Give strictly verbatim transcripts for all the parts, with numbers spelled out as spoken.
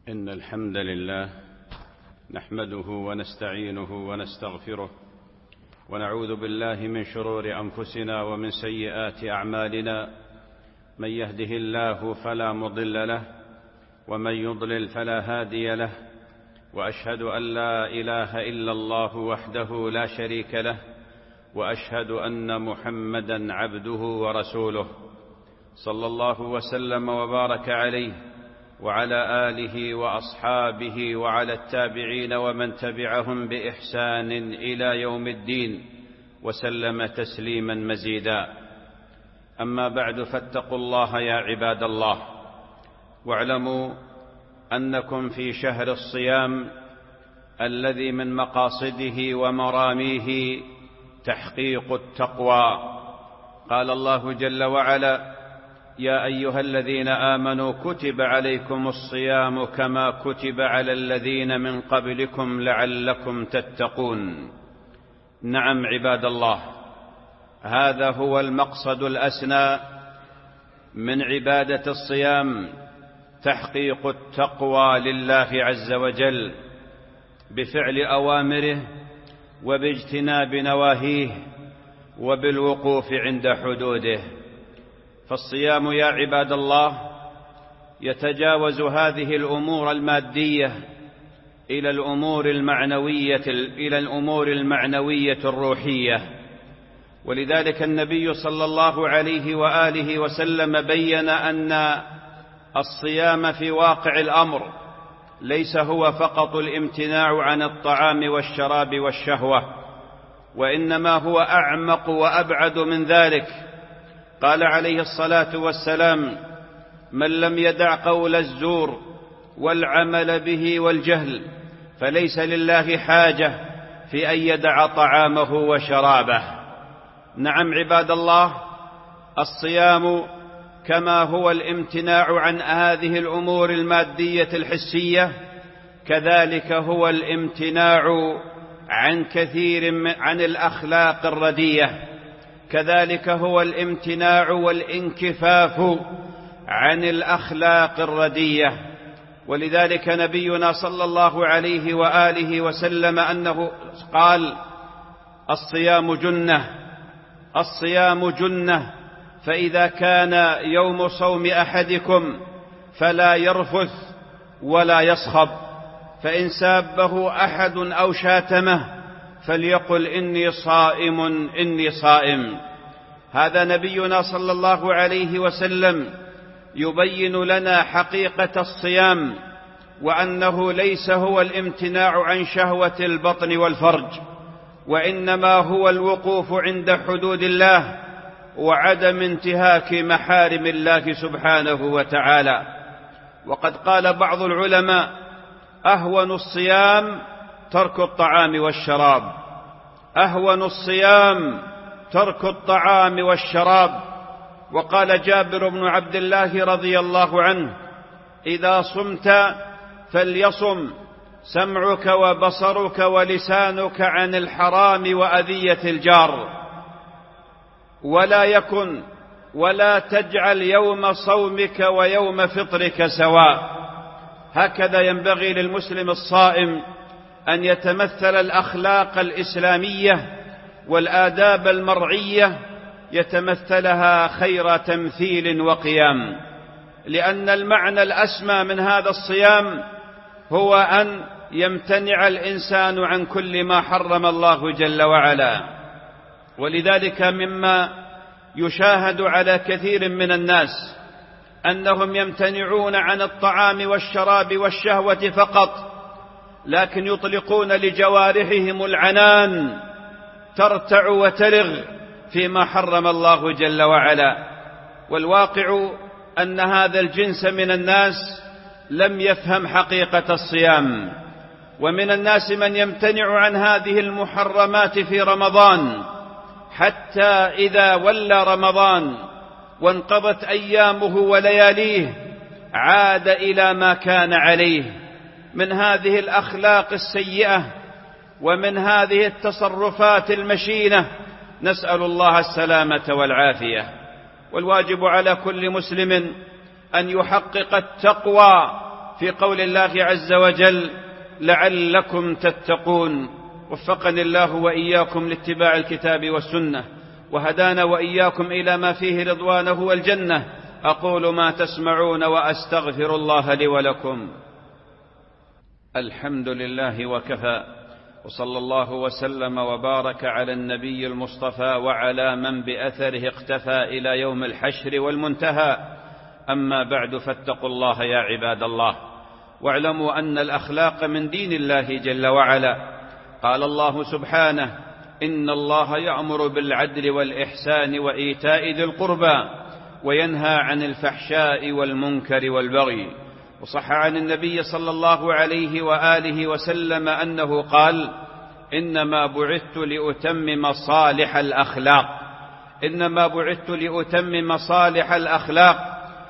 إن الحمد لله نحمده ونستعينه ونستغفره ونعوذ بالله من شرور أنفسنا ومن سيئات أعمالنا. من يهده الله فلا مضل له ومن يضلل فلا هادي له، وأشهد أن لا إله إلا الله وحده لا شريك له، وأشهد أن محمدًا عبده ورسوله، صلى الله وسلم وبارك عليه وعلى آله وأصحابه وعلى التابعين ومن تبعهم بإحسان إلى يوم الدين، وسلم تسليما مزيدا. أما بعد، فاتقوا الله يا عباد الله، واعلموا أنكم في شهر الصيام الذي من مقاصده ومراميه تحقيق التقوى. قال الله جل وعلا: يا أيها الذين آمنوا كتب عليكم الصيام كما كتب على الذين من قبلكم لعلكم تتقون. نعم عباد الله، هذا هو المقصد الأسنى من عبادة الصيام، تحقيق التقوى لله عز وجل بفعل أوامره وباجتناب نواهيه وبالوقوف عند حدوده. فالصيام يا عباد الله يتجاوز هذه الأمور المادية إلى الأمور المعنوية إلى الأمور المعنوية الروحية. ولذلك النبي صلى الله عليه وآله وسلم بين أن الصيام في واقع الأمر ليس هو فقط الامتناع عن الطعام والشراب والشهوة، وإنما هو أعمق وأبعد من ذلك. قال عليه الصلاة والسلام: من لم يدع قول الزور والعمل به والجهل فليس لله حاجة في أن يدع طعامه وشرابه. نعم عباد الله، الصيام كما هو الامتناع عن هذه الأمور المادية الحسية، كذلك هو الامتناع عن كثير عن الأخلاق الردية، كذلك هو الامتناع والانكفاف عن الأخلاق الردية. ولذلك نبينا صلى الله عليه وآله وسلم أنه قال: الصيام جنة، الصيام جنة، فإذا كان يوم صوم أحدكم فلا يرفث ولا يصخب، فإن سابه أحد أو شاتمه فليقل إني صائم إني صائم. هذا نبينا صلى الله عليه وسلم يبين لنا حقيقة الصيام، وأنه ليس هو الامتناع عن شهوة البطن والفرج، وإنما هو الوقوف عند حدود الله وعدم انتهاك محارم الله سبحانه وتعالى. وقد قال بعض العلماء: أهون الصيام ترك الطعام والشراب، أهون الصيام ترك الطعام والشراب. وقال جابر بن عبد الله رضي الله عنه: إذا صمت فليصم سمعك وبصرك ولسانك عن الحرام وأذية الجار، ولا يكن ولا تجعل يوم صومك ويوم فطرك سواء. هكذا ينبغي للمسلم الصائم أن يتمثل الأخلاق الإسلامية والآداب المرعية، يتمثلها خير تمثيل وقيام، لأن المعنى الأسمى من هذا الصيام هو أن يمتنع الإنسان عن كل ما حرم الله جل وعلا. ولذلك مما يشاهد على كثير من الناس أنهم يمتنعون عن الطعام والشراب والشهوة فقط، لكن يطلقون لجوارحهم العنان ترتع وتلغ فيما حرم الله جل وعلا. والواقع أن هذا الجنس من الناس لم يفهم حقيقة الصيام. ومن الناس من يمتنع عن هذه المحرمات في رمضان، حتى إذا ولى رمضان وانقضت أيامه ولياليه عاد إلى ما كان عليه من هذه الأخلاق السيئة ومن هذه التصرفات المشينة، نسأل الله السلامة والعافية. والواجب على كل مسلم أن يحقق التقوى في قول الله عز وجل: لعلكم تتقون. وفقني الله وإياكم لاتباع الكتاب والسنة، وهدانا وإياكم إلى ما فيه رضوانه والجنة. أقول ما تسمعون وأستغفر الله لي ولكم. الحمد لله وكفى، وصلى الله وسلم وبارك على النبي المصطفى وعلى من بأثره اقتفى إلى يوم الحشر والمنتهى. أما بعد، فاتقوا الله يا عباد الله، واعلموا أن الأخلاق من دين الله جل وعلا. قال الله سبحانه: إن الله يأمر بالعدل والإحسان وإيتاء ذي القربى وينهى عن الفحشاء والمنكر والبغي. وصح عن النبي صلى الله عليه وآله وسلم أنه قال: إنما بعثت لأتمم صالح الأخلاق إنما بعثت لأتمم صالح الأخلاق.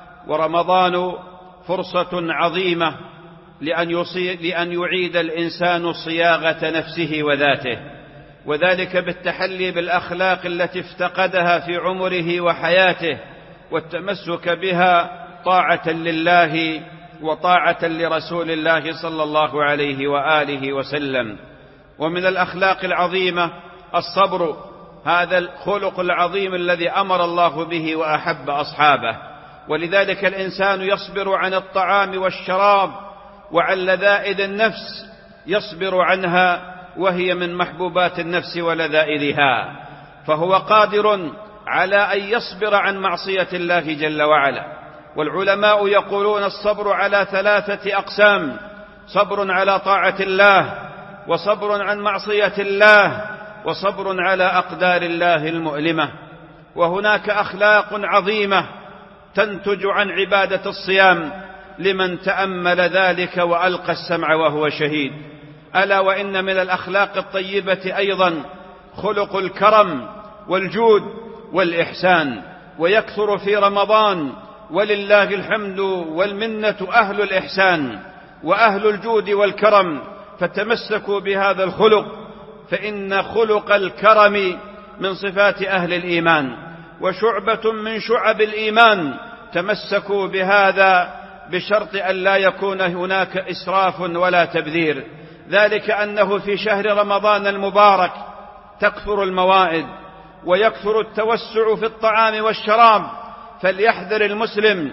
ورمضان فرصة عظيمة لأن, لأن يعيد الإنسان صياغة نفسه وذاته، وذلك بالتحلي بالأخلاق التي افتقدها في عمره وحياته، والتمسك بها طاعة لله وطاعة لرسول الله صلى الله عليه وآله وسلم. ومن الأخلاق العظيمة الصبر، هذا الخلق العظيم الذي أمر الله به وأحب أصحابه. ولذلك الإنسان يصبر عن الطعام والشراب وعن لذائذ النفس، يصبر عنها وهي من محبوبات النفس ولذائذها، فهو قادر على أن يصبر عن معصية الله جل وعلا. والعلماء يقولون: الصبر على ثلاثة أقسام: صبر على طاعة الله، وصبر عن معصية الله، وصبر على أقدار الله المؤلمة. وهناك أخلاق عظيمة تنتج عن عبادة الصيام لمن تأمل ذلك وألقى السمع وهو شهيد. ألا وإن من الأخلاق الطيبة أيضا خلق الكرم والجود والإحسان، ويكثر في رمضان ولله الحمد والمنة أهل الإحسان وأهل الجود والكرم، فتمسكوا بهذا الخلق، فإن خلق الكرم من صفات أهل الإيمان وشعبة من شعب الإيمان. تمسكوا بهذا بشرط أن لا يكون هناك إسراف ولا تبذير، ذلك أنه في شهر رمضان المبارك تكثر الموائد ويكثر التوسع في الطعام والشراب، فليحذر المسلم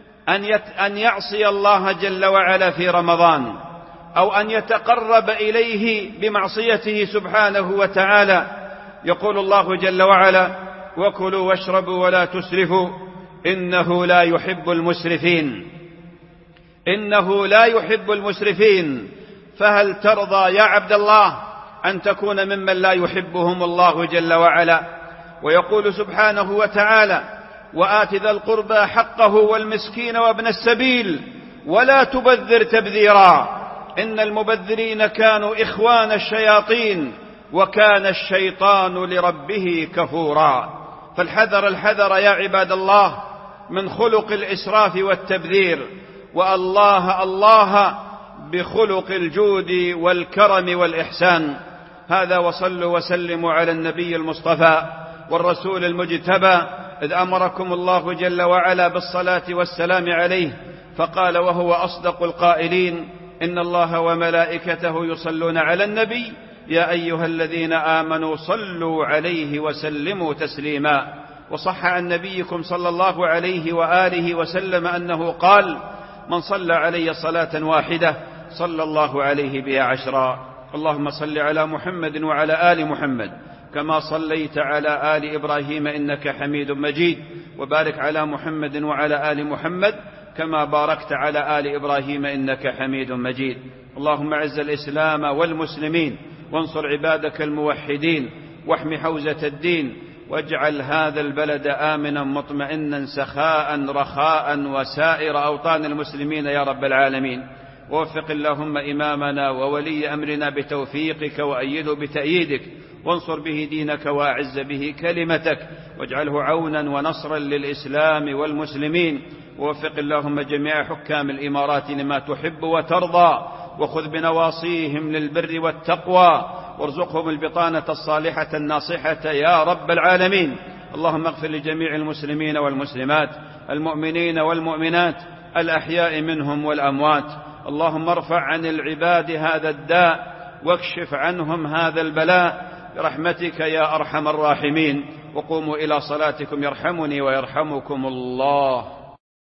أن يعصي الله جل وعلا في رمضان، أو أن يتقرب إليه بمعصيته سبحانه وتعالى. يقول الله جل وعلا: وكلوا واشربوا ولا تسرفوا إنه لا يحب المسرفين إنه لا يحب المسرفين. فهل ترضى يا عبد الله أن تكون ممن لا يحبهم الله جل وعلا؟ ويقول سبحانه وتعالى: وآت ذا القربى حقه والمسكين وابن السبيل ولا تبذر تبذيرا إن المبذرين كانوا إخوان الشياطين وكان الشيطان لربه كفورا. فالحذر الحذر يا عباد الله من خلق الإسراف والتبذير، والله الله بخلق الجود والكرم والإحسان. هذا، وصلوا وسلموا على النبي المصطفى والرسول المجتبى، إذ أمركم الله جل وعلا بالصلاة والسلام عليه، فقال وهو أصدق القائلين: إن الله وملائكته يصلون على النبي يا أيها الذين آمنوا صلوا عليه وسلموا تسليما. وصح عن نبيكم صلى الله عليه وآله وسلم أنه قال: من صلى علي صلاة واحدة صلى الله عليه بها عشرا. اللهم صل على محمد وعلى آل محمد كما صليت على آل إبراهيم إنك حميد مجيد، وبارك على محمد وعلى آل محمد كما باركت على آل إبراهيم إنك حميد مجيد. اللهم أعز الإسلام والمسلمين، وانصر عبادك الموحدين، واحم حوزة الدين، واجعل هذا البلد آمنا مطمئنا سخاء رخاء وسائر أوطان المسلمين يا رب العالمين. ووفق اللهم إمامنا وولي أمرنا بتوفيقك، وأيده بتأييدك، وانصر به دينك وأعز به كلمتك، واجعله عونا ونصرا للإسلام والمسلمين. ووفق اللهم جميع حكام الإمارات لما تحب وترضى، وخذ بنواصيهم للبر والتقوى، وارزقهم البطانة الصالحة الناصحة يا رب العالمين. اللهم اغفر لجميع المسلمين والمسلمات، المؤمنين والمؤمنات، الأحياء منهم والأموات. اللهم ارفع عن العباد هذا الداء واكشف عنهم هذا البلاء برحمتك يا أرحم الراحمين. وقوموا إلى صلاتكم يرحمني ويرحمكم الله.